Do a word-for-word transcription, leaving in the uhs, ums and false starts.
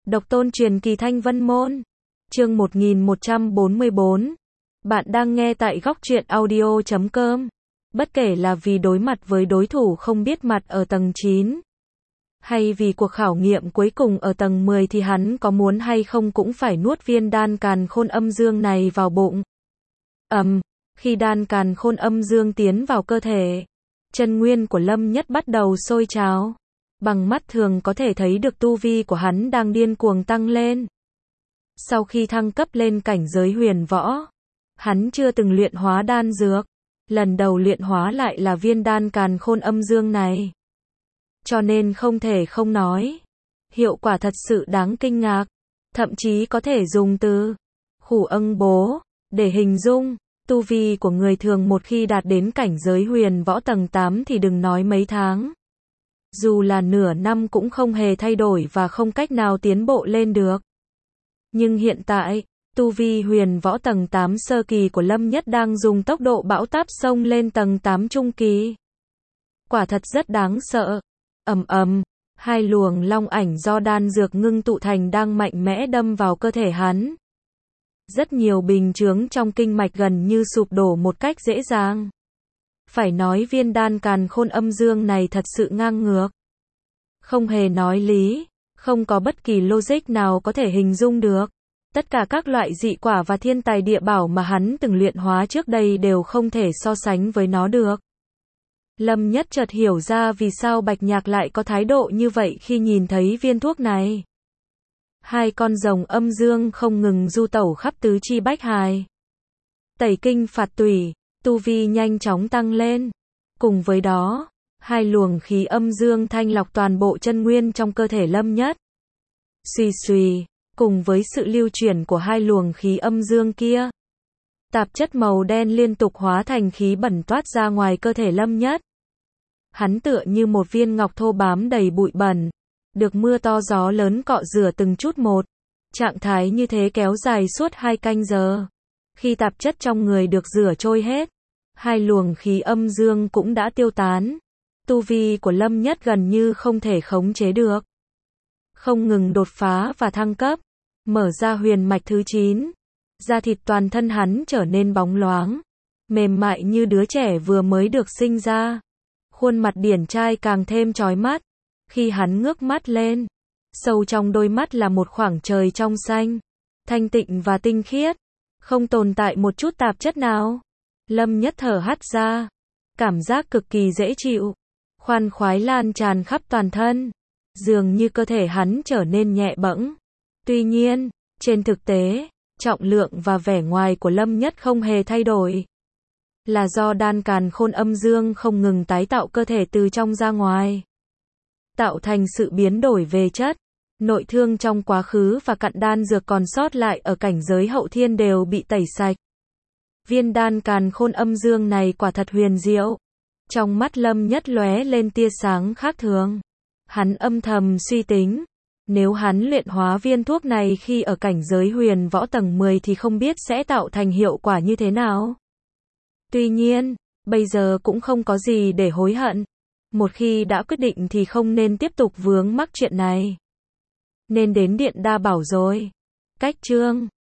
Độc tôn truyền kỳ Thanh Vân Môn. Chương một nghìn một trăm bốn mươi bốn. Bạn đang nghe tại góc truyện audio chấm com. Bất kể là vì đối mặt với đối thủ không biết mặt ở tầng chín, hay vì cuộc khảo nghiệm cuối cùng ở tầng mười thì hắn có muốn hay không cũng phải nuốt viên đan càn khôn âm dương này vào bụng. Ầm, khi đan càn khôn âm dương tiến vào cơ thể, chân nguyên của Lâm Nhất bắt đầu sôi trào. Bằng mắt thường có thể thấy được tu vi của hắn đang điên cuồng tăng lên. Sau khi thăng cấp lên cảnh giới huyền võ, hắn chưa từng luyện hóa đan dược. Lần đầu luyện hóa lại là viên đan càn khôn âm dương này. Cho nên không thể không nói, hiệu quả thật sự đáng kinh ngạc. Thậm chí có thể dùng từ khủ âng bố để hình dung. Tu vi của người thường một khi đạt đến cảnh giới huyền võ tầng tám thì đừng nói mấy tháng, dù là nửa năm cũng không hề thay đổi và không cách nào tiến bộ lên được. Nhưng hiện tại, tu vi huyền võ tầng tám sơ kỳ của Lâm Nhất đang dùng tốc độ bão táp xông lên tầng tám trung kỳ. Quả thật rất đáng sợ. Ầm ầm, hai luồng long ảnh do đan dược ngưng tụ thành đang mạnh mẽ đâm vào cơ thể hắn. Rất nhiều bình chướng trong kinh mạch gần như sụp đổ một cách dễ dàng. Phải nói viên đan càn khôn âm dương này thật sự ngang ngược. Không hề nói lý, không có bất kỳ logic nào có thể hình dung được. Tất cả các loại dị quả và thiên tài địa bảo mà hắn từng luyện hóa trước đây đều không thể so sánh với nó được. Lâm Nhất chợt hiểu ra vì sao Bạch Nhạc lại có thái độ như vậy khi nhìn thấy viên thuốc này. Hai con rồng âm dương không ngừng du tẩu khắp tứ chi bách hài. Tẩy kinh phạt tủy, tu vi nhanh chóng tăng lên. Cùng với đó, hai luồng khí âm dương thanh lọc toàn bộ chân nguyên trong cơ thể Lâm Nhất. Xuy xuy, cùng với sự lưu chuyển của hai luồng khí âm dương kia, tạp chất màu đen liên tục hóa thành khí bẩn toát ra ngoài cơ thể Lâm Nhất. Hắn tựa như một viên ngọc thô bám đầy bụi bẩn, được mưa to gió lớn cọ rửa từng chút một. Trạng thái như thế kéo dài suốt hai canh giờ. Khi tạp chất trong người được rửa trôi hết, hai luồng khí âm dương cũng đã tiêu tán. Tu vi của Lâm Nhất gần như không thể khống chế được. Không ngừng đột phá và thăng cấp, mở ra huyền mạch thứ chín. Da thịt toàn thân hắn trở nên bóng loáng, mềm mại như đứa trẻ vừa mới được sinh ra. Khuôn mặt điển trai càng thêm chói mắt. Khi hắn ngước mắt lên, sâu trong đôi mắt là một khoảng trời trong xanh, thanh tịnh và tinh khiết, không tồn tại một chút tạp chất nào. Lâm Nhất thở hắt ra, cảm giác cực kỳ dễ chịu, khoan khoái lan tràn khắp toàn thân, dường như cơ thể hắn trở nên nhẹ bẫng. Tuy nhiên, trên thực tế, trọng lượng và vẻ ngoài của Lâm Nhất không hề thay đổi. Là do đan càn khôn âm dương không ngừng tái tạo cơ thể từ trong ra ngoài, tạo thành sự biến đổi về chất. Nội thương trong quá khứ và cặn đan dược còn sót lại ở cảnh giới hậu thiên đều bị tẩy sạch. Viên đan càn khôn âm dương này quả thật huyền diệu. Trong mắt Lâm Nhất lóe lên tia sáng khác thường. Hắn âm thầm suy tính, nếu hắn luyện hóa viên thuốc này khi ở cảnh giới huyền võ tầng mười thì không biết sẽ tạo thành hiệu quả như thế nào. Tuy nhiên, bây giờ cũng không có gì để hối hận. Một khi đã quyết định thì không nên tiếp tục vướng mắc chuyện này. Nên đến Điện Đa Bảo rồi. Cách chương